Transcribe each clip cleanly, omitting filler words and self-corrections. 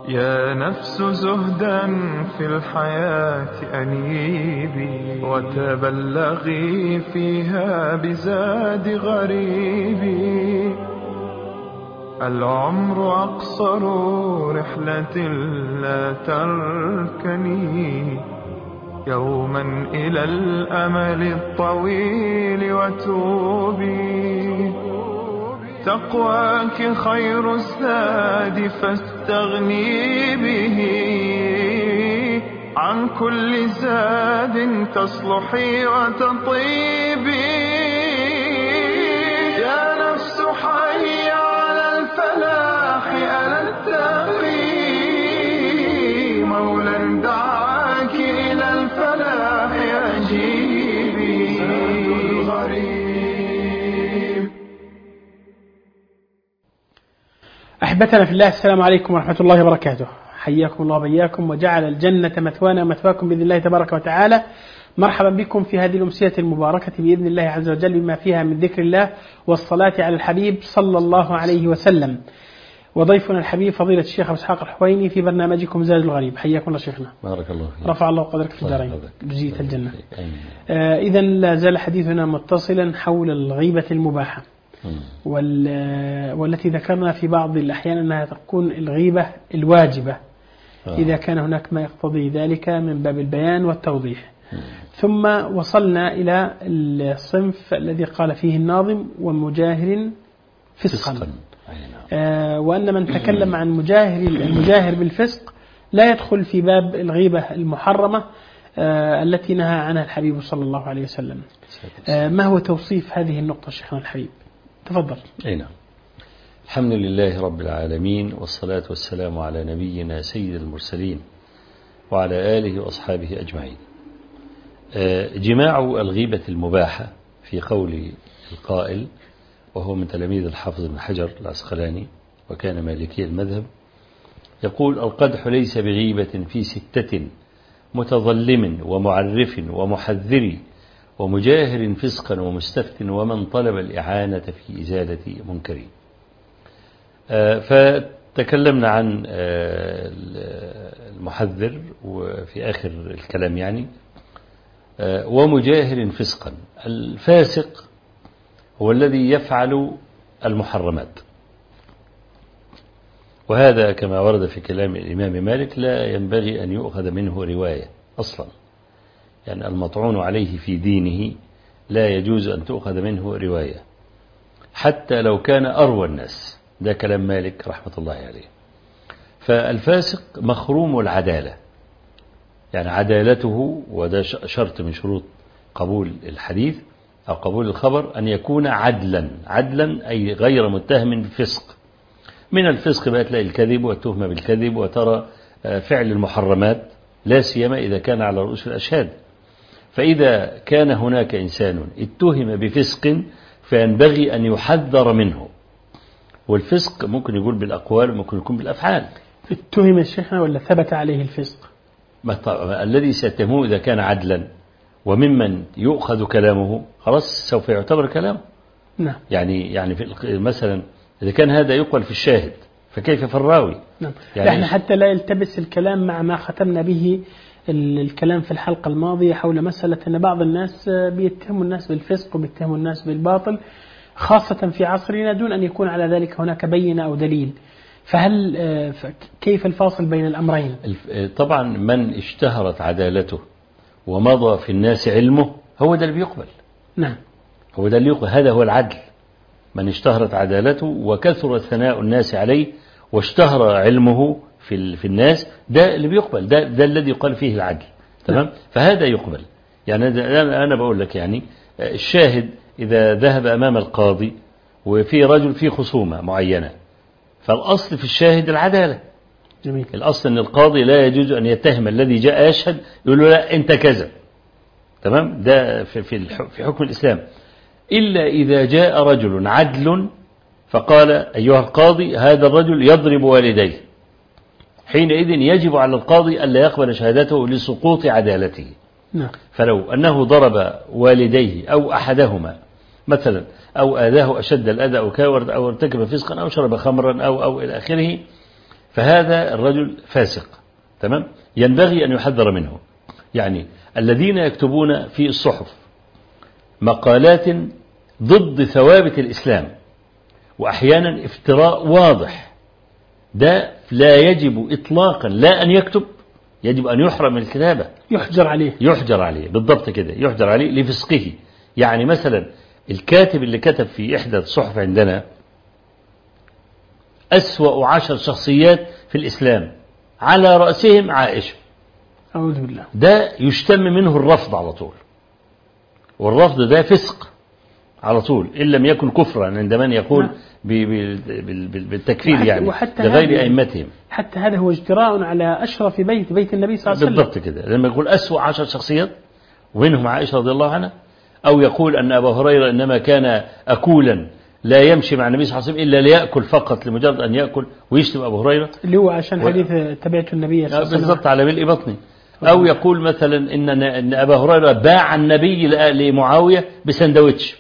يا نفس زهدا في الحياة أنيبي، وتبلغي فيها بزاد غريبي. العمر أقصر رحلة لا تركني يوما إلى الأمل الطويل وتوبي. تقواك خير الزاد فاستغني به، عن كل زاد تصلحي وتطيبي. يا نفس حي على الفلاح ألا التقي، مولا دعاك إلى الفلاح أجيبي. الغريب. أحبتنا في الله، السلام عليكم ورحمة الله وبركاته. حياكم الله وبياكم، وجعل الجنة مثوانا ومثواكم بإذن الله تبارك وتعالى. مرحبا بكم في هذه الأمسية المباركة بإذن الله عز وجل، بما فيها من ذكر الله والصلاة على الحبيب صلى الله عليه وسلم. وضيفنا الحبيب فضيلة الشيخ أبو إسحاق الحويني في برنامجكم زاد الغريب. حياكم الله شيخنا. بارك الله فيك. رفع الله قدرك في الدارين بجزية الجنة. إذا لا زال حديثنا متصلا حول الغيبة المباحة، والتي ذكرنا في بعض الأحيان أنها تكون الغيبة الواجبة إذا كان هناك ما يقتضي ذلك من باب البيان والتوضيح. ثم وصلنا إلى الصنف الذي قال فيه الناظم: ومجاهر فسقا. وأن من تكلم عن المجاهر بالفسق لا يدخل في باب الغيبة المحرمة التي نهى عنها الحبيب صلى الله عليه وسلم. ما هو توصيف هذه النقطة شيخنا الحبيب؟ تفضل. نعم. الحمد لله رب العالمين، والصلاة والسلام على نبينا سيد المرسلين وعلى آله وأصحابه أجمعين. جماع الغيبة المباحة في قول القائل، وهو من تلاميذ الحافظ بن حجر العسقلاني وكان مالكي المذهب، يقول: القدح ليس بغيبة في ستة، متظلم ومعرف ومحذر ومجاهر فسقا ومستفت ومن طلب الإعانة في إزالة منكر. فتكلمنا عن المحذر وفي آخر الكلام يعني ومجاهر فسقا. الفاسق هو الذي يفعل المحرمات، وهذا كما ورد في كلام الإمام مالك لا ينبغي أن يؤخذ منه رواية أصلا، يعني المطعون عليه في دينه لا يجوز أن تؤخذ منه رواية حتى لو كان أروى الناس. ده كلام مالك رحمة الله عليه. فالفاسق مخروم العدالة، يعني عدالته، وده شرط من شروط قبول الحديث أو قبول الخبر، أن يكون عدلا أي غير متهم بفسق. من الفسق بقى تلاقي الكذب والتهمة بالكذب، وترى فعل المحرمات، لا سيما إذا كان على رؤوس الأشهاد. فإذا كان هناك إنسان اتهم بفسق فينبغي أن يحذر منه. والفسق ممكن يقول بالأقوال وممكن يكون بالأفعال. اتهم الشيخ ولا ثبت عليه الفسق؟ الذي سيتهمه إذا كان عدلا وممن يؤخذ كلامه خلاص سوف يعتبر كلامه. نعم. يعني في مثلا إذا كان هذا يقبل في الشاهد فكيف في الراوي؟ نعم. يعني احنا حتى لا يلتبس الكلام مع ما ختمنا به الكلام في الحلقة الماضية حول مسألة أن بعض الناس بيتهموا الناس بالفسق وبيتهموا الناس بالباطل، خاصة في عصرنا، دون أن يكون على ذلك هناك بينة أو دليل. فهل كيف الفاصل بين الأمرين؟ طبعا من اشتهرت عدالته ومضى في الناس علمه هو ده اللي بيقبل. نعم. هو ده اللي يقبل، هذا هو العدل. من اشتهرت عدالته وكثر ثناء الناس عليه واشتهر علمه في الناس، ده اللي بيقبل، ده الذي يقال فيه العدل. تمام. فهذا يقبل. يعني أنا بقول لك، يعني الشاهد إذا ذهب أمام القاضي وفي رجل في خصومة معينة، فالأصل في الشاهد العدالة. جميل. الأصل أن القاضي لا يجوز أن يتهم الذي جاء يشهد يقول له لا أنت كذا. تمام. ده في حكم الإسلام، إلا إذا جاء رجل عدل فقال أيها القاضي هذا الرجل يضرب والديه، حينئذ يجب على القاضي ألا يقبل شهادته لسقوط عدالته. نعم. فلو أنه ضرب والديه أو أحدهما مثلا، أو آذاه أشد الأذى أو ارتكب فسقا أو شرب خمرا أو إلى آخره، فهذا الرجل فاسق. تمام. ينبغي أن يحذر منه. يعني الذين يكتبون في الصحف مقالات ضد ثوابت الإسلام وأحيانا افتراء واضح، ده لا يجب إطلاقا لا أن يكتب، يجب أن يحرم من الكتابة، يحجر عليه بالضبط كده، يحجر عليه لفسقه. يعني مثلا الكاتب اللي كتب في إحدى الصحف عندنا أسوأ 10 شخصيات في الإسلام على رأسهم عائشة، أعوذ بالله، ده يشتم منه الرفض على طول، والرفض ده فسق على طول إن لم يكن كفرا عند من يقول بالتكفير يعني لغير أئمتهم. حتى هذا هو اجتراء على أشرف بيت النبي صلى الله عليه وسلم. بالضبط كده. لما يقول أسوأ 10 شخصيات ومنهم عائشة رضي الله عنها، أو يقول أن أبا هريرة إنما كان أكولا لا يمشي مع النبي صلى الله عليه وسلم إلا ليأكل فقط لمجرد أن يأكل، ويشتم أبو هريرة اللي هو عشان حديث تبعت النبي صلى الله عليه وسلم بالضبط على ملء بطني. أو يقول مثلا إن أبا هريرة باع النبي لمعاوية بسندوتش،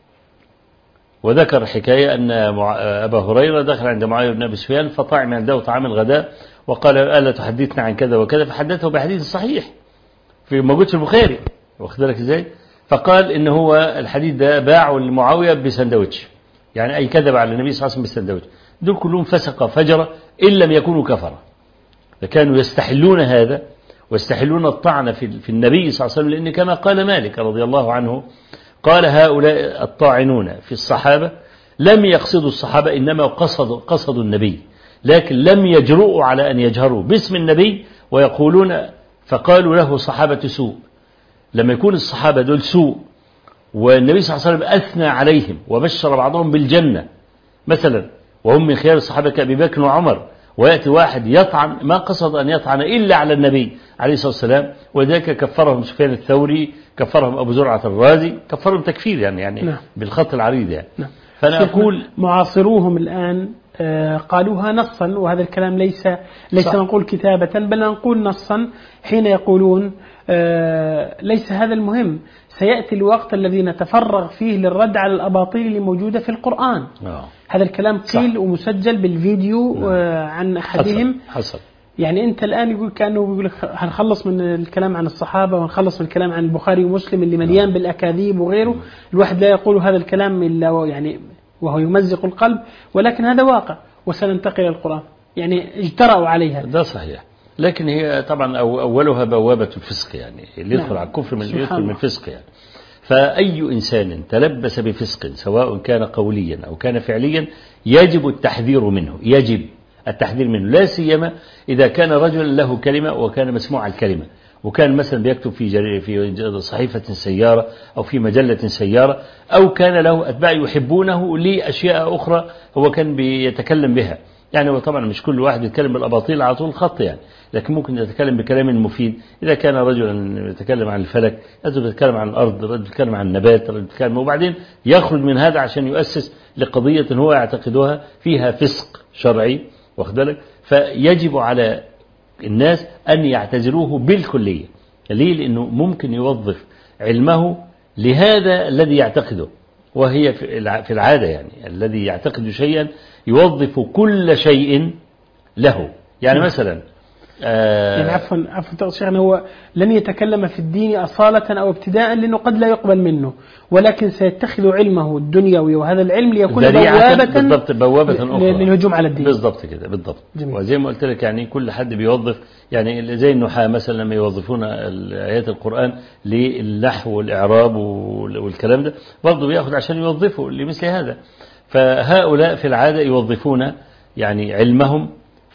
وذكر حكاية أن أبا هريرة دخل عند معاوية بن أبي سفيان فطعم عنده طعام الغداء وقال ألا تحدثنا عن كذا وكذا، فحدثه بحديث صحيح في موجود في البخاري، واخد بالك إزاي؟ فقال إن هو الحديث ده باعه لمعاوية بسندوتش، يعني أي كذب على النبي صلى الله عليه وسلم بالسندوتش. دول كلهم فسقة فجرة إن لم يكونوا كفرة، فكانوا يستحلون هذا ويستحلون الطعن في النبي صلى الله عليه وسلم، لأن كما قال مالك رضي الله عنه قال هؤلاء الطاعنون في الصحابة لم يقصدوا الصحابة، إنما قصدوا النبي، لكن لم يجرؤوا على أن يجهروا باسم النبي ويقولون، فقالوا له صحابة سوء. لما يكون الصحابة دول سوء والنبي صلى الله عليه وسلم أثنى عليهم وبشر بعضهم بالجنة مثلا، وهم من خيار الصحابة كأبي بكر وعمر، ويأتي واحد يطعن ما قصد أن يطعن إلا على النبي عليه الصلاة والسلام، وذلك كفرهم سفيان الثوري، كفرهم أبو زرعة الرازي، كفرهم تكفير يعني نعم. بالخط العريض يعني. نعم. فأنا أقول معاصروهم الآن قالوها نصا، وهذا الكلام ليس نقول كتابة بل نقول نصا، حين يقولون ليس هذا المهم، سيأتي الوقت الذي نتفرغ فيه للرد على الأباطيل اللي موجودة في القرآن. هذا الكلام قيل ومسجل بالفيديو عن أحدهم. حصل. يعني أنت الآن يقول كأنه بيقول هنخلص من الكلام عن الصحابة ونخلص من الكلام عن البخاري ومسلم اللي مليان بالأكاذيب وغيره. الواحد لا يقول هذا الكلام إلا يعني وهو يمزق القلب، ولكن هذا واقع، وسننتقل إلى القرآن. يعني اجترأوا عليها. ده صحيح، لكن هي طبعا أولها بوابة الفسق، يعني اللي يدخل على الكفر من يدخل من الفسق يعني. فأي إنسان تلبس بفسق سواء كان قوليا أو كان فعليا يجب التحذير منه، يجب التحذير منه، لا سيما إذا كان رجلا له كلمة وكان مسموع الكلمة، وكان مثلا بيكتب في صحيفة سيارة أو في مجلة سيارة، أو كان له أتباع يحبونه لأشياء أخرى هو كان بيتكلم بها. يعني هو طبعا مش كل واحد يتكلم بالأباطيل على طول الخط يعني، لكن ممكن يتكلم بكلام مفيد. إذا كان رجلا يتكلم عن الفلك، رجل يتكلم عن الأرض، رجل يتكلم عن النبات، رجل يتكلم، وبعدين يخرج من هذا عشان يؤسس لقضية هو يعتقدها فيها فسق شرعي، واخد بالك؟ فيجب على الناس أن يعتزلوه بالكلية. ليه؟ لأنه ممكن يوظف علمه لهذا الذي يعتقده، وهي في العادة يعني الذي يعتقد شيئا يوظف كل شيء له. يعني مثلا يعني عفوا شيخنا، هو لن يتكلم في الدين أصالة أو ابتداء لأنه قد لا يقبل منه، ولكن سيتخذ علمه الدنيوي وهذا العلم ليكون بوابة أخرى للهجوم على الدين. بالضبط كده، بالضبط. وزي ما قلت لك يعني كل حد بيوظف، يعني زي النحاة مثلا لما يوظفون آيات القرآن للنحو والإعراب والكلام ده، برضه بيأخذ عشان يوظفه لمثل هذا. فهؤلاء في العادة يوظفون يعني علمهم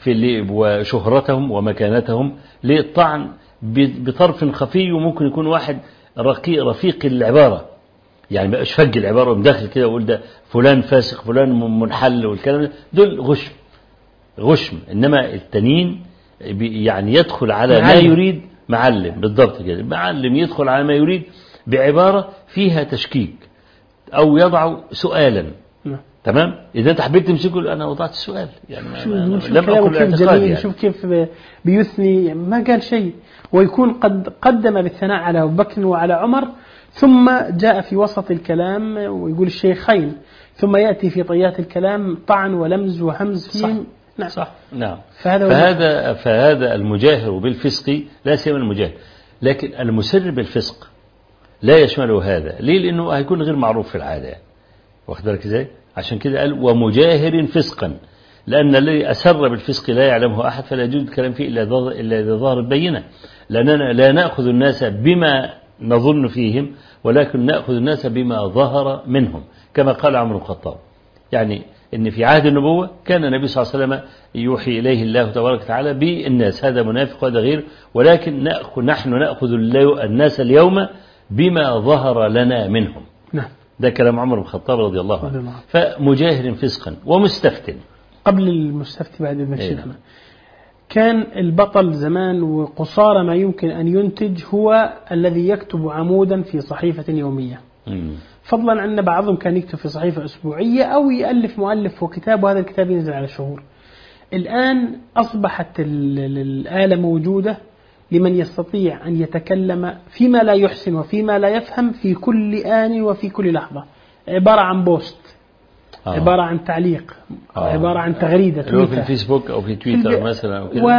وشهرتهم ومكانتهم للطعن بطرف خفي، وممكن يكون واحد رفيق العبارة، يعني ما بقاش فج العبارة ومداخل كده ويقول ده فلان فاسق فلان منحل والكلام ده، دول غشم. إنما التانيين يعني يدخل على ما يريد، معلم بالضبط كده، معلم يدخل على ما يريد بعبارة فيها تشكيك أو يضع سؤالا. تمام. إذا أنت حبيت تمسكه أنا وضعت السؤال، يعني لم أقل الاعتقاد يعني. شوف كيف بيثني، ما قال شيء، ويكون قد قدم بالثناء على أبو بكر وعلى عمر، ثم جاء في وسط الكلام ويقول الشيخين، ثم يأتي في طيات الكلام طعن ولمز وهمز فيهم. نعم. صح. نعم. فهذا المجاهر بالفسق لا سيما المجاهر، لكن المسر بالفسق لا يشمله هذا. ليه؟ لأنه هيكون غير معروف في العادة، واخد بالك ازاي؟ عشان كده قال ومجاهر فسقا، لأن الذي أسر بالفسق لا يعلمه أحد فلا يجوز الكلام فيه إلا إذا ظهرت بينة، لأننا لا نأخذ الناس بما نظن فيهم، ولكن نأخذ الناس بما ظهر منهم، كما قال عمر بن الخطاب. يعني إن في عهد النبوة كان النبي صلى الله عليه وسلم يوحي إليه الله تبارك وتعالى بالناس، هذا منافق وهذا غير، ولكن نحن نأخذ الناس اليوم بما ظهر لنا منهم. نعم. ده كلام عمر بن الخطاب رضي الله عنه. فمجاهر فسقا ومستفتن. قبل المستفتي بعد ابن شيخنا، كان البطل زمان وقصارى ما يمكن أن ينتج هو الذي يكتب عمودا في صحيفة يومية، فضلا عن بعضهم كان يكتب في صحيفة أسبوعية أو يألف مؤلف وكتاب، وهذا الكتاب ينزل على شهور. الآن أصبحت الآلة موجودة لمن يستطيع أن يتكلم فيما لا يحسن وفيما لا يفهم في كل آن وفي كل لحظة، عبارة عن بوست، عبارة عن تعليق، عبارة عن تغريدة في الفيسبوك أو في تويتر مثلا أو كده.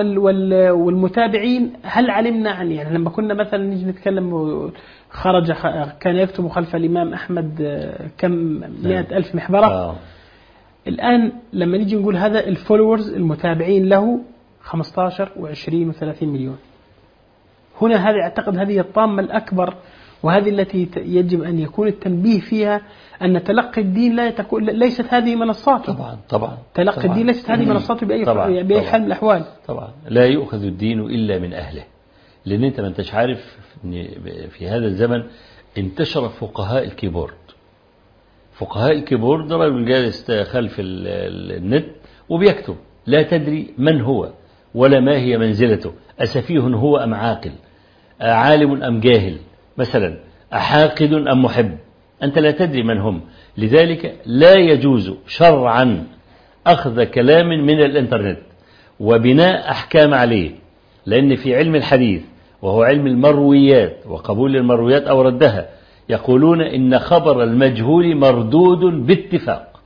والمتابعين هل علمنا عن، يعني لما كنا مثلا نيجي نتكلم كان يكتب خلف الإمام أحمد كم 100,000 محبرة. الآن لما نيجي نقول هذا الفولورز المتابعين له 15 و20 و30 مليون. هنا هذه أعتقد هذه الطامة الأكبر، وهذه التي يجب أن يكون التنبيه فيها أن تلقي الدين ليست هذه منصاته. طبعا تلقي الدين ليست هذه منصاته بأي حال من الأحوال. طبعا لا يؤخذ الدين إلا من أهله، لأن أنت ما أنتش عارف في هذا الزمن انتشر فقهاء الكيبورد. فقهاء الكيبورد رجل جالس خلف النت وبيكتب، لا تدري من هو ولا ما هي منزلته، أسفيه هو أم عاقل، عالم أم جاهل، مثلا أحاقد أم محب، أنت لا تدري من هم. لذلك لا يجوز شرعا أخذ كلام من الإنترنت وبناء أحكام عليه، لأن في علم الحديث وهو علم المرويات وقبول المرويات أو ردها يقولون إن خبر المجهول مردود باتفاق.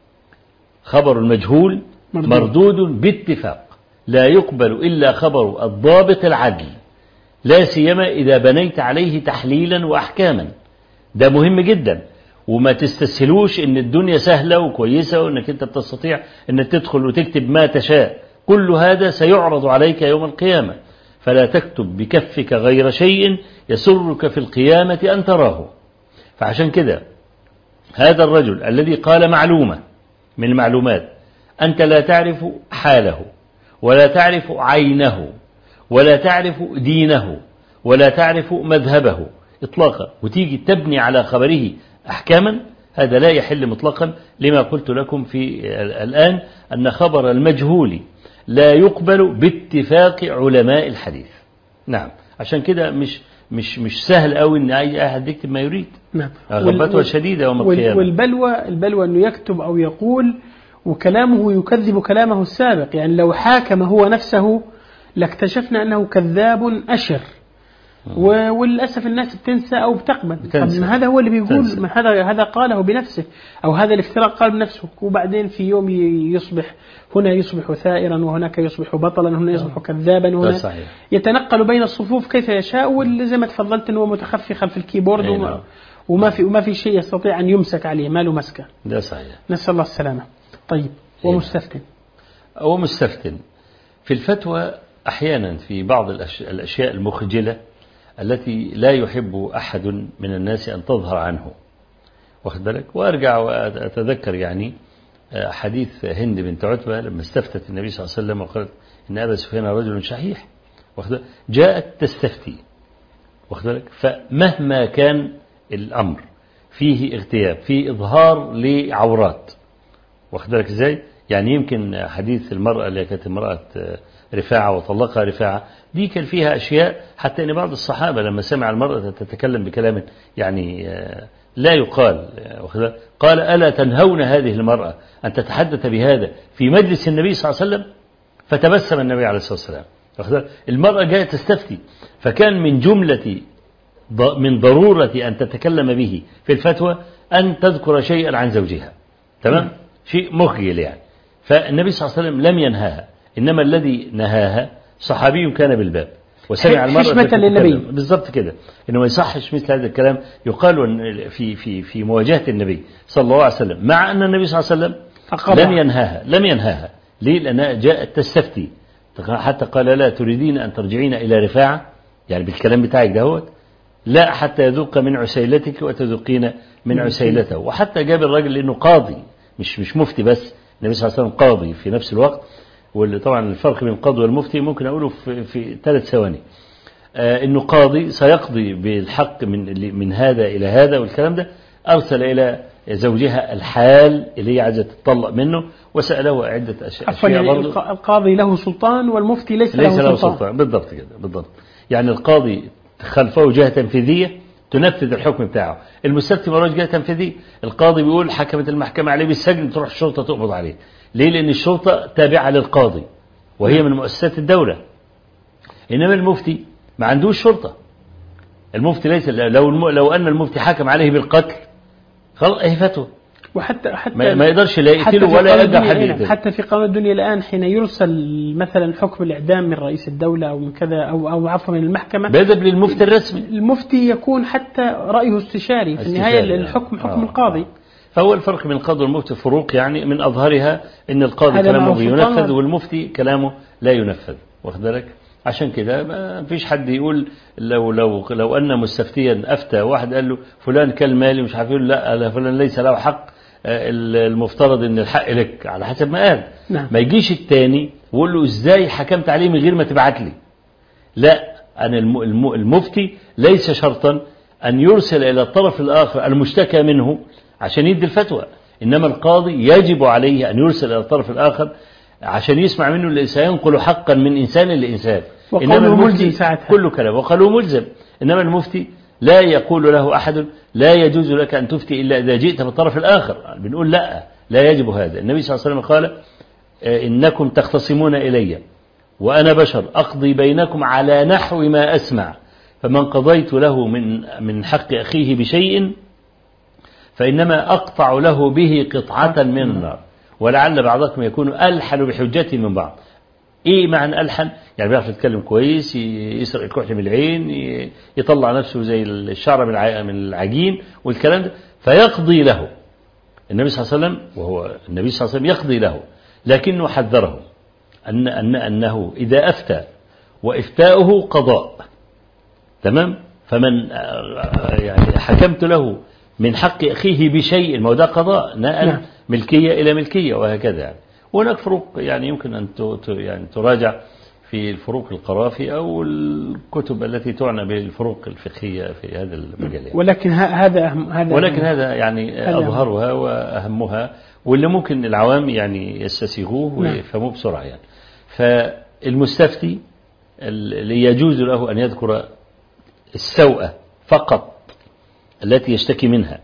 خبر المجهول مردود باتفاق، لا يقبل إلا خبر الضابط العدل، لا سيما إذا بنيت عليه تحليلا وأحكاما. ده مهم جدا، وما تستسهلوش إن الدنيا سهلة وكويسة وإنك أنت بتستطيع إن تدخل وتكتب ما تشاء. كل هذا سيعرض عليك يوم القيامة، فلا تكتب بكفك غير شيء يسرك في القيامة أن تراه. فعشان كده هذا الرجل الذي قال معلومة من المعلومات أنت لا تعرف حاله ولا تعرف عينه ولا تعرف دينه ولا تعرف مذهبه إطلاقا، وتيجي تبني على خبره أحكاما، هذا لا يحل مطلقا، لما قلت لكم في الآن أن خبر المجهول لا يقبل باتفاق علماء الحديث. نعم. عشان كده مش سهل قوي ان اي احد يكتب ما يريد. نعم. غبته شديدة يوم القيامة. والبلوى انه يكتب او يقول وكلامه يكذب كلامه السابق، يعني لو حاكم هو نفسه لاكتشفنا انه كذاب اشر. وللاسف الناس بتنسى او بتقبل. هذا هو اللي بيقول هذا قاله بنفسه، او هذا الافتراء قال بنفسه، وبعدين في يوم يصبح هنا يصبح ثائرا وهناك يصبح بطلا، هنا يصبح كذابا وهنا يتنقل بين الصفوف كيف يشاء، وزي ما تفضلت انه متخفي خلف الكيبورد وما في شيء يستطيع ان يمسك عليه، ما له مسكه. ده صحيح. نسأل الله السلامة. طيب ومستفتن في الفتوى أحيانا في بعض الأشياء المخجلة التي لا يحب أحد من الناس أن تظهر عنه، واخد بالك. وأرجع وأتذكر يعني حديث هند بنت عتبة لما استفتت النبي صلى الله عليه وسلم وقالت إن أبا سفيان رجل شحيح، جاءت تستفتي، واخد بالك. فمهما كان الأمر فيه اغتياب، فيه إظهار لعورات، واخد بالك إزاي. يعني يمكن حديث المرأة اللي كانت امرأة رفاعة وطلقها رفاعة، دي كان فيها أشياء حتى أن بعض الصحابة لما سمع المرأة تتكلم بكلام يعني لا يقال، قال ألا تنهون هذه المرأة أن تتحدث بهذا في مجلس النبي صلى الله عليه وسلم؟ فتبسم النبي عليه الصلاة والسلام. المرأة جاءت تستفتي، فكان من جملة من ضرورة أن تتكلم به في الفتوى أن تذكر شيئا عن زوجها، تمام، شيء مخجل يعني. فالنبي صلى الله عليه وسلم لم ينهاها، إنما الذي نهاها صحابي كان بالباب وسمع المرأة حشمة للنبي. بالضبط كده، إنه ما يصحش مثل هذا الكلام يقال في مواجهة النبي صلى الله عليه وسلم، مع أن النبي صلى الله عليه وسلم لم ينهاها. ليه؟ لأنها جاءت تستفتي، حتى قال لا تريدين أن ترجعين إلى رفاعة، يعني بالكلام بتاعك دهوت، لا حتى يذوق من عسيلتك وتذوقين من عسيلته. وحتى جاب الراجل لأنه قاضي، مش مفتي بس، النبي صلى الله عليه وسلم قاضي في نفس الوقت. واللي طبعا الفرق بين القاضي والمفتي ممكن أقوله في 3 ثواني. إنه قاضي سيقضي بالحق من هذا إلى هذا والكلام ده. أرسل إلى زوجها الحال اللي هي عايزة تطلق منه، وسأله عدة أشياء يعني برضه. القاضي له سلطان والمفتي ليس له سلطان. بالضبط كده، بالضبط. يعني القاضي خلفه جهة تنفيذية تنفذ الحكم بتاعه، المستفتي مراش جهة تنفيذية. القاضي بيقول حكمت المحكمة عليه بالسجن، تروح الشرطة تقبض عليه. ليه؟ لأن الشرطة تابعة للقاضي وهي من مؤسسات الدولة. إنما المفتي ما عندوش شرطة. المفتي ليس، لو أن المفتي حكم عليه بالقتل خلاص هي فتوى، وحتى ما يقدرش لا يقتله ولا يرجع حد يقتله. حتى في قانون الدنيا الآن حين يرسل مثلا حكم الإعدام من رئيس الدولة أو من كذا أو عفوا من المحكمة، بيذهب للمفتي الرسمي. المفتي يكون حتى رأيه استشاري، في النهاية الحكم حكم القاضي. فهو الفرق بين القاضي والمفتي فروق، يعني من أظهرها إن القاضي كلامه بينفذ والمفتي كلامه لا ينفذ، واخد بالك؟ عشان كده ما فيش حد يقول لو أن مستفتيا أفتى واحد قال له فلان كل مالي مش عارف، يقول لا فلان ليس له حق، المفترض ان الحق لك على حسب ما قال. نعم. ما يجيش التاني ويقول له ازاي حكمت عليه من غير ما تبعت لي. لا، أنا المفتي ليس شرطا أن يرسل إلى الطرف الآخر المشتكى منه عشان يدي الفتوى، إنما القاضي يجب عليه أن يرسل إلى الطرف الآخر عشان يسمع منه اللي سينقل حقا من إنسان لإنسان. إنما المفتي كله كلام وقالوا ملزم. إنما المفتي لا يقول له أحد لا يجوز لك أن تفتي إلا إذا جئت بالطرف الآخر. بنقول لا يجب هذا. النبي صلى الله عليه وسلم قال إنكم تختصمون إلي وأنا بشر أقضي بينكم على نحو ما أسمع، فمن قضيت له من حق أخيه بشيء فإنما أقطع له به قطعة من النار، ولعل بعضكم يكون ألحن بحجته من بعض. إيه معنى ألحن؟ يعني بيعرف يتكلم كويس، يسرق الكحل من العين، يطلع نفسه زي الشعر من العجين والكلام ده، فيقضي له النبي صلى الله عليه وسلم، وهو النبي صلى الله عليه وسلم يقضي له، لكنه حذره أنه إذا أفتى وإفتاؤه قضاء، تمام؟ فمن يعني حكمت له من حق أخيه بشيء، ما هو ده قضاء، نقل ملكية إلى ملكية وهكذا يعني. وهناك فروق يعني يمكن أن يعني تراجع في الفروق القرافي أو الكتب التي تعنى بالفروق الفقهية في هذا المجال يعني. ولكن هذا يعني أظهرها وأهمها، واللي ممكن العوام يعني يستسيغوه ويفهموه بسرعة يعني. فالمستفتي اللي يجوز له أن يذكر السوءة فقط التي يشتكي منها،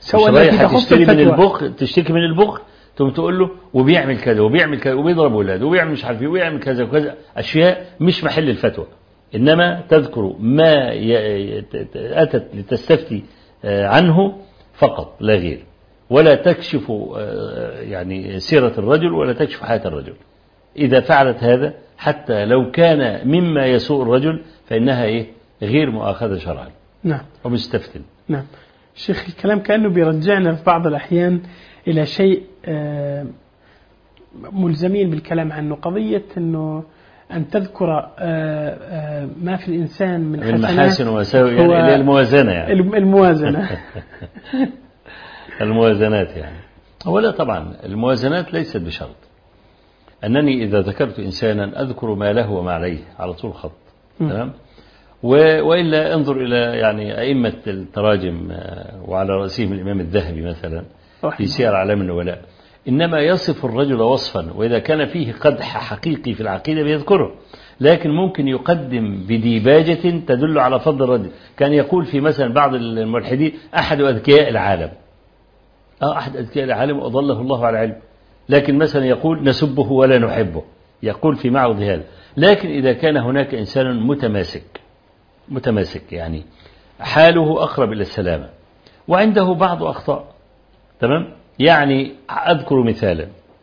تشتكي من البخل ثم تقول له وبيعمل كذا وبيعمل كذا وبيضرب ولاده وبيعمل مش عارف وبيعمل كذا وكذا، أشياء مش محل الفتوى، إنما تذكر ما أتت لتستفتي عنه فقط لا غير، ولا تكشف يعني سيرة الرجل ولا تكشف حياة الرجل. إذا فعلت هذا حتى لو كان مما يسوء الرجل فإنها غير مؤاخذة شرعا. نعم. ومستفتن. نعم. شيخ الكلام كأنه بيرجعنا في بعض الأحيان إلى شيء ملزمين بالكلام عنه، قضية أنه أن تذكر ما في الإنسان من محاسن ومساوئ، يعني الموازنة يعني الموازنة الموازنات يعني. أولا طبعا الموازنات ليست بشرط أنني إذا ذكرت إنسانا أذكر ما له وما عليه على طول خط، تمام؟ وإلا انظر إلى يعني أئمة التراجم وعلى رأسهم الإمام الذهبي مثلا في سير أعلام النبلاء، إنما يصف الرجل وصفا، وإذا كان فيه قدح حقيقي في العقيدة بيذكره، لكن ممكن يقدم بديباجة تدل على فضل الرجل. كان يقول في مثلا بعض الملحدين أحد أذكياء العالم، أحد أذكياء العالم وأضله الله على علم، لكن مثلا يقول نسبه ولا نحبه، يقول في معرض هذا. لكن إذا كان هناك إنسان متماسك يعني حاله أقرب إلى السلامة وعنده بعض أخطاء، تمام؟ يعني أذكر مثالا،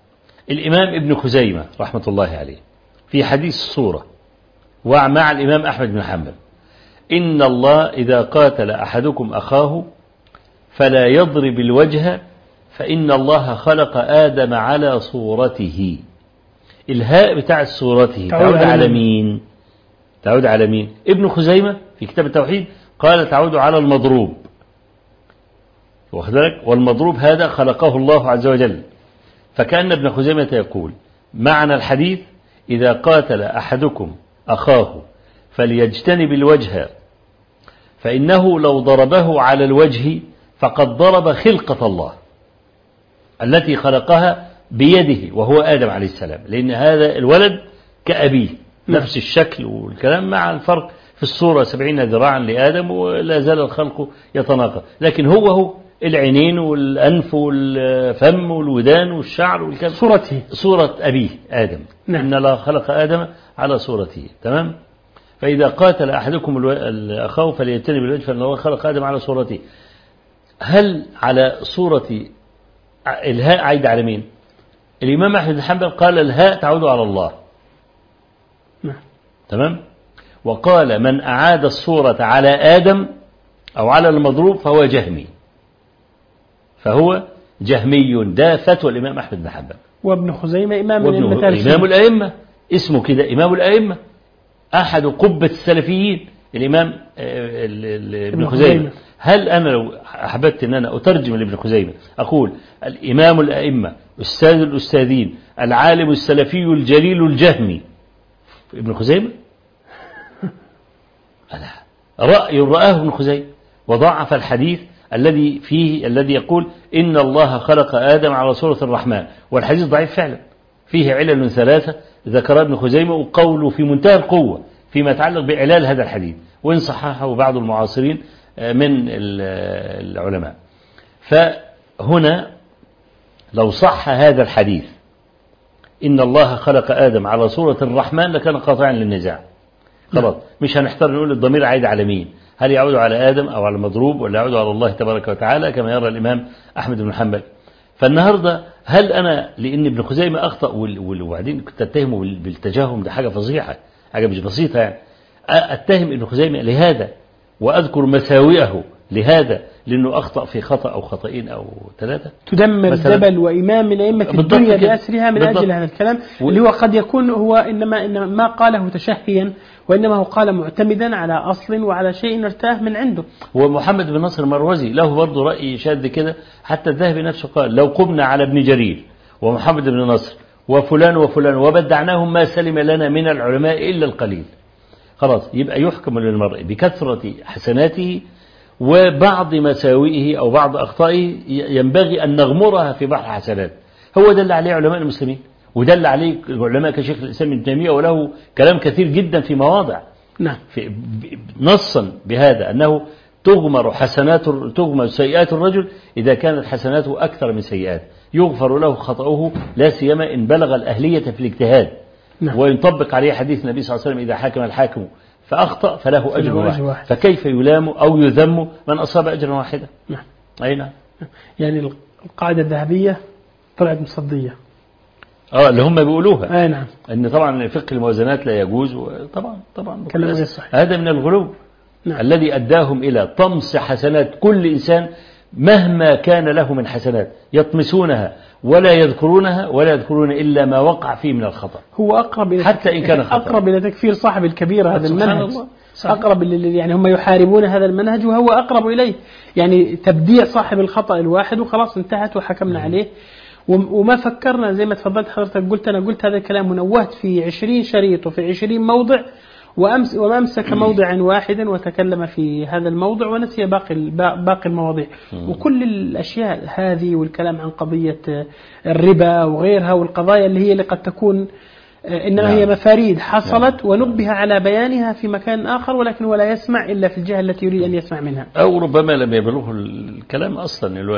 الإمام ابن خزيمة رحمة الله عليه في حديث الصورة ومع الإمام أحمد بن حنبل إن الله إذا قاتل أحدكم أخاه فلا يضرب الوجه فإن الله خلق آدم على صورته. الهاء بتاع صورته تعود على مين؟ تعود على مين؟ ابن خزيمة في كتاب التوحيد قال تعود على المضروب، واخد بالك؟ والمضروب هذا خلقه الله عز وجل. فكأن ابن خزيمة يقول معنى الحديث إذا قاتل أحدكم أخاه فليجتنب الوجه فإنه لو ضربه على الوجه فقد ضرب خلقة الله التي خلقها بيده وهو آدم عليه السلام، لأن هذا الولد كأبيه نفس الشكل والكلام مع الفرق في الصورة 70 ذراعا لآدم ولا زال الخلق يتناقض، لكن هو العينين والأنف والفم والودان والشعر والكلام صورة أبيه آدم. نعم. إن الله خلق آدم على صورته. تمام. فإذا قاتل أحدكم أخاه فليجتنب الوجه فإن الله خلق آدم على صورته. هل على صورة الهاء عايد على مين؟ الإمام أحمد بن حنبل قال الهاء تعود على الله. نعم. تمام. وقال من أعاد الصورة على آدم أو على المضروب فهو جهمي، فهو جهمي. ده فتوى الإمام أحمد بن حنبل. وابن خزيمة إمام الأئمة اسمه كده إمام الأئمة، أحد قبة السلفيين الإمام ابن خزيمة. هل أنا لو أحببت أن أنا أترجم لابن خزيمة أقول الإمام الأئمة أستاذ الأستاذين العالم السلفي الجليل الجهمي ابن خزيمة؟ رأي رآه ابن خزيمة وضعف الحديث الذي يقول إن الله خلق آدم على صورة الرحمن، والحديث ضعيف فعلا فيه علل 3 ذكر ابن خزيمة وقوله في منتهى القوة فيما يتعلق بعلال هذا الحديث، وإن صححه بعض المعاصرين من العلماء. فهنا لو صح هذا الحديث إن الله خلق آدم على صورة الرحمن لكان قاطعا للنزاع. خلاص مش هنحتار نقول الضمير عايد على مين، هل يعود على آدم أو على المضروب ولا يعود على الله تبارك وتعالى كما يرى الإمام أحمد بن حنبل. فالنهاردة هل أنا لأن ابن خزيمة أخطأ وبعدين كنت أتهمه بالتجاهم، ده حاجة فظيعة، حاجة مش بسيطة يعني. أتهم ابن خزيمة لهذا وأذكر مساوئه لهذا لأنه أخطأ في خطأ أو خطأين أو 3 تدمر جبل وإمام من أئمة الدنيا بأسرها من أجل هذا الكلام اللي هو قد يكون هو إنما ما قاله تشهيا وإنما هو قال معتمدا على أصل وعلى شيء ارتاه من عنده. ومحمد بن نصر المروزي له برضه رأي شاذ كده، حتى الذهبي نفسه قال لو قمنا على ابن جرير ومحمد بن نصر وفلان وفلان وبدعناهم ما سلم لنا من العلماء إلا القليل. خلاص يبقى يحكم للمرء بكثرة حسناته وبعض مساوئه أو بعض أخطائه ينبغي أن نغمرها في بحر حسنات. هو ده اللي عليه علماء المسلمين وده اللي عليه علماء كشيخ الإسلام ابن تيمية، وله كلام كثير جدا في مواضع. نعم. نصا بهذا أنه تغمر سيئات الرجل إذا كانت حسناته أكثر من سيئات، يغفر له خطأه لا سيما إن بلغ الأهلية في الاجتهاد. نعم. وينطبق عليه حديث النبي صلى الله عليه وسلم إذا حكم الحاكم فأخطأ فله أجر واحد، فكيف يلام أو يذم من أصاب أجرا واحدا؟ نعم. أي نعم. يعني القاعدة الذهبية طلعت مصدية. اللي هم بيقولوها. أي نعم. إن طبعا فقه الموازنات لا يجوز، طبعا كلام غير صحيح. هذا من الغلو. نعم. الذي أداهم إلى طمس حسنات كل إنسان مهما كان له من حسنات، يطمسونها ولا يذكرون إلا ما وقع فيه من الخطأ. هو أقرب إلى حتى إن كان خطأ. أقرب إلى تكفير صاحب الكبيرة هذا المنهج. أقرب يعني هم يحاربون هذا المنهج وهو أقرب إليه، يعني تبديع صاحب الخطأ الواحد وخلاص انتهت وحكمنا عليه. وما فكرنا زي ما تفضلت حضرتك قلت هذا الكلام منوهت في 20 شريط وفي 20 موضع، وما أمسك موضعا واحدا وتكلم في هذا الموضع ونسي باقي المواضيع. وكل الأشياء هذه والكلام عن قضية الربا وغيرها والقضايا اللي قد تكون إنما هي مفاريد حصلت ونبه على بيانها في مكان آخر، ولكن ولا يسمع إلا في الجهة التي يريد أن يسمع منها، أو ربما لم يبلغه الكلام أصلا اللي هو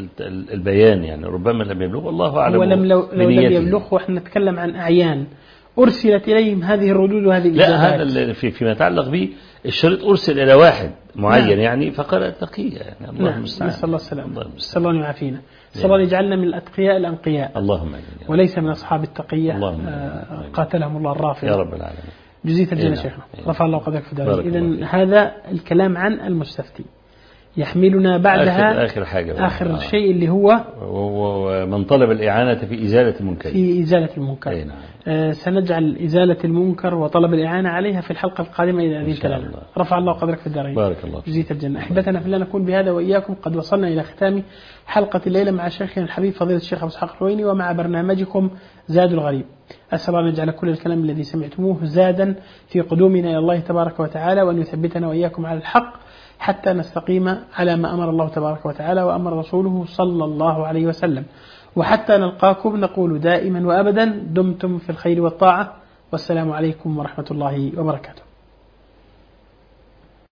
البيان، يعني ربما لم يبلغه، الله أعلم. ولم لو لم يبلغه، احنا نتكلم عن أعيان أرسلت إليهم هذه الردود وهذه لا، الإجابات. هذا اللي فيما يتعلق به الشريط أرسل إلى واحد معين نعم. يعني فقرأ التقية يعني. الله نعم. المستعان. نسأل الله السلامة. الله نسأل المستعان. الله أن يعافينا. نسأل الله أن يجعلنا من الأتقياء الأنقياء اللهم آمين. وليس من أصحاب التقية اللهم قاتلهم الله الرافضة يا رب العالمين. جزيت الجنة نعم. شيخنا رفع الله قدرك في بارك داره. الله إذن فيك. هذا الكلام عن المستفتي يحملنا بعدها آخر حاجة بقى. آخر شيء اللي هو ومن طلب الإعانة في إزالة المنكر. في إزالة المنكر. أي نعم. سنجعل إزالة المنكر وطلب الإعانة عليها في الحلقة القادمة إذا أذن إن شاء كلامنا. الله. رفع الله قدرك في الدارين. بارك الله فيك. جزيت الجنة. أحبتنا في الله، نكون بهذا وإياكم قد وصلنا إلى ختام حلقة الليلة مع شيخنا الحبيب فضيلة الشيخ أبو إسحاق الحويني ومع برنامجكم زاد الغريب. أسأل الله أن يجعل كل الكلام الذي سمعتموه زادا في قدومنا إلى الله تبارك وتعالى، وأن يثبتنا وإياكم على الحق حتى نستقيم على ما أمر الله تبارك وتعالى وأمر رسوله صلى الله عليه وسلم، وحتى نلقاكم نقول دائما وأبدا دمتم في الخير والطاعة، والسلام عليكم ورحمة الله وبركاته.